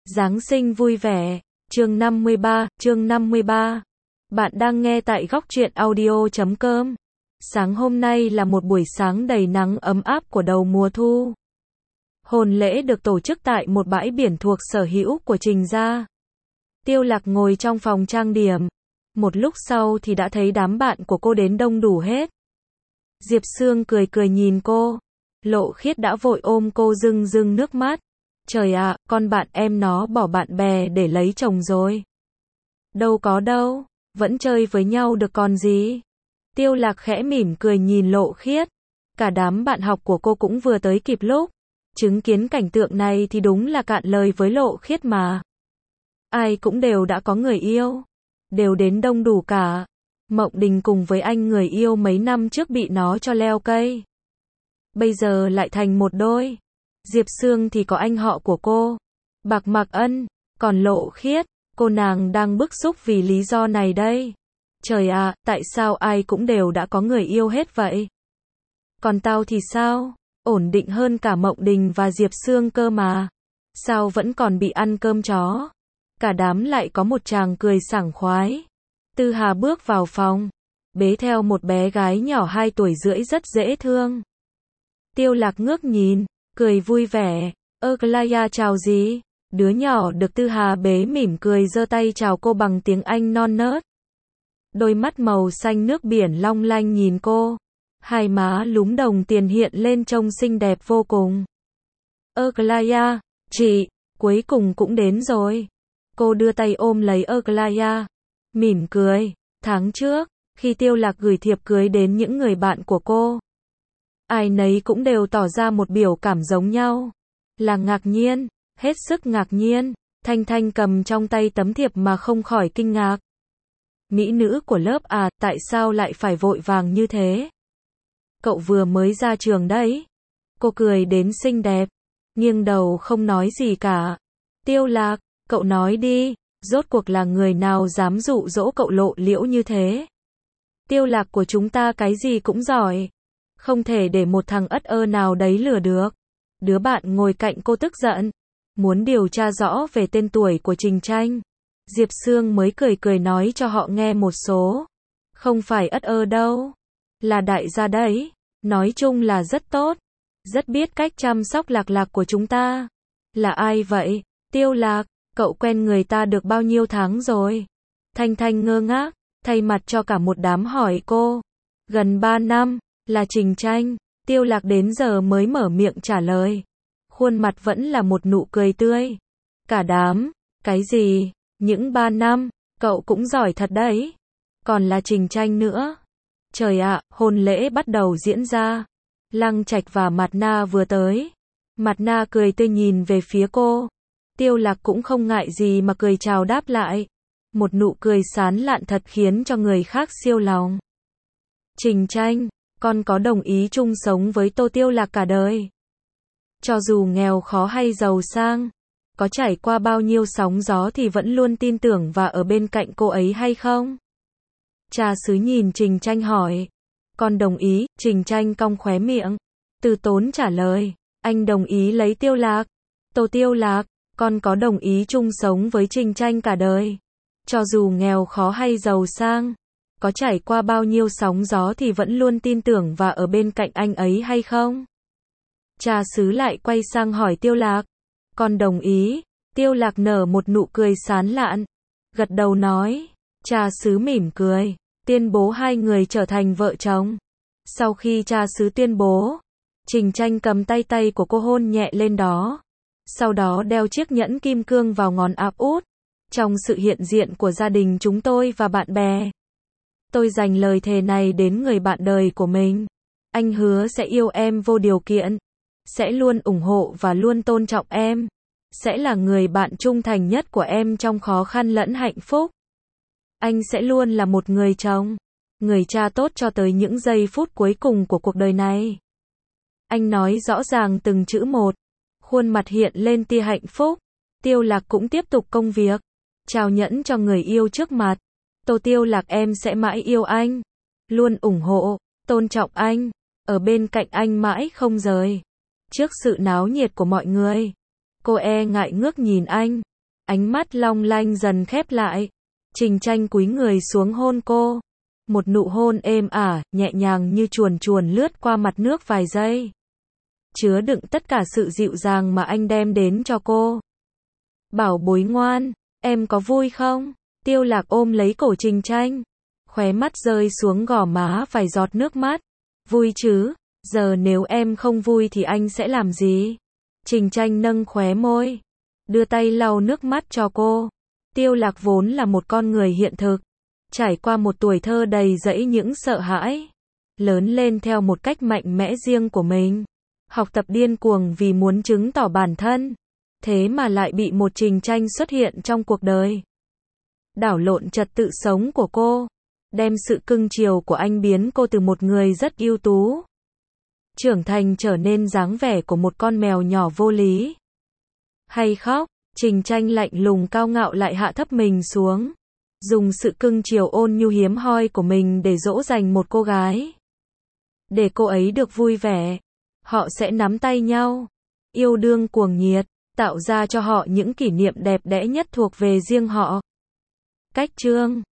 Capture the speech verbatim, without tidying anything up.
Giáng sinh vui vẻ, chương năm mươi ba, chương năm mươi ba. Bạn đang nghe tại góc truyện audio chấm com. Sáng hôm nay là một buổi sáng đầy nắng ấm áp của đầu mùa thu. Hôn lễ được tổ chức tại một bãi biển thuộc sở hữu của Trình gia. Tiêu Lạc ngồi trong phòng trang điểm. Một lúc sau thì đã thấy đám bạn của cô đến đông đủ hết. Diệp Sương cười cười nhìn cô. Lộ Khiết đã vội ôm cô rưng rưng nước mắt. Trời ạ, con bạn em nó bỏ bạn bè để lấy chồng rồi. Đâu có đâu, vẫn chơi với nhau được còn gì. Tiêu Lạc khẽ mỉm cười nhìn Lộ Khiết. Cả đám bạn học của cô cũng vừa tới kịp lúc. Chứng kiến cảnh tượng này thì đúng là cạn lời với Lộ Khiết mà. Ai cũng đều đã có người yêu. Đều đến đông đủ cả. Mộng Đình cùng với anh người yêu mấy năm trước bị nó cho leo cây. Bây giờ lại thành một đôi. Diệp Sương thì có anh họ của cô, Bạc Mặc Ân, còn Lộ Khiết, cô nàng đang bức xúc vì lý do này đây. Trời ạ, tại sao ai cũng đều đã có người yêu hết vậy? Còn tao thì sao? Ổn định hơn cả Mộng Đình và Diệp Sương cơ mà. Sao vẫn còn bị ăn cơm chó? Cả đám lại có một chàng cười sảng khoái. Tư Hà bước vào phòng, bế theo một bé gái nhỏ hai tuổi rưỡi rất dễ thương. Tiêu Lạc ngước nhìn, cười vui vẻ. Ơ Claya chào gì? Đứa nhỏ được Tư Hà bế mỉm cười giơ tay chào cô bằng tiếng Anh non nớt. Đôi mắt màu xanh nước biển long lanh nhìn cô. Hai má lúm đồng tiền hiện lên trông xinh đẹp vô cùng. Ơ Claya, chị, cuối cùng cũng đến rồi. Cô đưa tay ôm lấy Ơ Claya, mỉm cười. Tháng trước, khi Tiêu Lạc gửi thiệp cưới đến những người bạn của cô, ai nấy cũng đều tỏ ra một biểu cảm giống nhau. Là ngạc nhiên, hết sức ngạc nhiên. Thanh Thanh cầm trong tay tấm thiệp mà không khỏi kinh ngạc. Mỹ nữ của lớp à, tại sao lại phải vội vàng như thế? Cậu vừa mới ra trường đấy. Cô cười đến xinh đẹp, nghiêng đầu không nói gì cả. Tiêu Lạc, cậu nói đi, rốt cuộc là người nào dám dụ dỗ cậu lộ liễu như thế? Tiêu Lạc của chúng ta cái gì cũng giỏi. Không thể để một thằng ất ơ nào đấy lừa được. Đứa bạn ngồi cạnh cô tức giận, muốn điều tra rõ về tên tuổi của Trình Tranh. Diệp Sương mới cười cười nói cho họ nghe một số. Không phải ất ơ đâu, là đại gia đấy. Nói chung là rất tốt, rất biết cách chăm sóc Lạc Lạc của chúng ta. Là ai vậy? Tiêu Lạc, cậu quen người ta được bao nhiêu tháng rồi? Thanh Thanh ngơ ngác, thay mặt cho cả một đám hỏi cô. Gần ba năm. Là Trình Tranh. Tiêu Lạc đến giờ mới mở miệng trả lời. Khuôn mặt vẫn là một nụ cười tươi. Cả đám, cái gì? Những ba năm, cậu cũng giỏi thật đấy. Còn là Trình Tranh nữa. Trời ạ, hôn lễ bắt đầu diễn ra. Lăng Trạch và Mạt Na vừa tới. Mạt Na cười tươi nhìn về phía cô. Tiêu Lạc cũng không ngại gì mà cười chào đáp lại. Một nụ cười sán lạn thật khiến cho người khác siêu lòng. Trình Tranh, con có đồng ý chung sống với Tô Tiêu Lạc cả đời? Cho dù nghèo khó hay giàu sang, có trải qua bao nhiêu sóng gió thì vẫn luôn tin tưởng và ở bên cạnh cô ấy hay không? Cha xứ nhìn Trình Tranh hỏi. Con đồng ý. Trình Tranh cong khóe miệng, từ tốn trả lời. Anh đồng ý lấy Tiêu Lạc. Tô Tiêu Lạc, con có đồng ý chung sống với Trình Tranh cả đời? Cho dù nghèo khó hay giàu sang, có trải qua bao nhiêu sóng gió thì vẫn luôn tin tưởng và ở bên cạnh anh ấy hay không? Cha xứ lại quay sang hỏi Tiêu Lạc. Con đồng ý. Tiêu Lạc nở một nụ cười sán lạn, gật đầu nói. Cha xứ mỉm cười, tuyên bố hai người trở thành vợ chồng. Sau khi cha xứ tuyên bố, Trình Tranh cầm tay tay của cô hôn nhẹ lên đó. Sau đó đeo chiếc nhẫn kim cương vào ngón áp út. Trong sự hiện diện của gia đình chúng tôi và bạn bè, tôi dành lời thề này đến người bạn đời của mình. Anh hứa sẽ yêu em vô điều kiện, sẽ luôn ủng hộ và luôn tôn trọng em, sẽ là người bạn trung thành nhất của em trong khó khăn lẫn hạnh phúc. Anh sẽ luôn là một người chồng, người cha tốt cho tới những giây phút cuối cùng của cuộc đời này. Anh nói rõ ràng từng chữ một, khuôn mặt hiện lên tia hạnh phúc. Tiêu Lạc cũng tiếp tục công việc, trao nhẫn cho người yêu trước mặt. Tô Tiêu Lạc, em sẽ mãi yêu anh, luôn ủng hộ, tôn trọng anh, ở bên cạnh anh mãi không rời. Trước sự náo nhiệt của mọi người, cô e ngại ngước nhìn anh, Ánh mắt long lanh dần khép lại. Trình Tranh cúi người xuống hôn cô. Một nụ hôn êm ả, nhẹ nhàng như chuồn chuồn lướt qua mặt nước vài giây. Chứa đựng tất cả sự dịu dàng mà anh đem đến cho cô. Bảo bối ngoan, em có vui không? Tiêu Lạc ôm lấy cổ Trình Tranh. Khóe mắt rơi xuống gò má vài giọt nước mắt. Vui chứ, giờ nếu em không vui thì anh sẽ làm gì? Trình Tranh nâng khóe môi. Đưa tay lau nước mắt cho cô. Tiêu Lạc vốn là một con người hiện thực. Trải qua một tuổi thơ đầy dẫy những sợ hãi. Lớn lên theo một cách mạnh mẽ riêng của mình. Học tập điên cuồng vì muốn chứng tỏ bản thân. Thế mà lại bị một Trình Tranh xuất hiện trong cuộc đời. Đảo lộn trật tự sống của cô. Đem sự cưng chiều của anh biến cô từ một người rất ưu tú. Trưởng thành trở nên dáng vẻ của một con mèo nhỏ vô lý. Hay khóc, Trình Tranh lạnh lùng cao ngạo lại hạ thấp mình xuống. Dùng sự cưng chiều ôn nhu hiếm hoi của mình để dỗ dành một cô gái. Để cô ấy được vui vẻ. Họ sẽ nắm tay nhau. Yêu đương cuồng nhiệt. Tạo ra cho họ những kỷ niệm đẹp đẽ nhất thuộc về riêng họ. Cách chương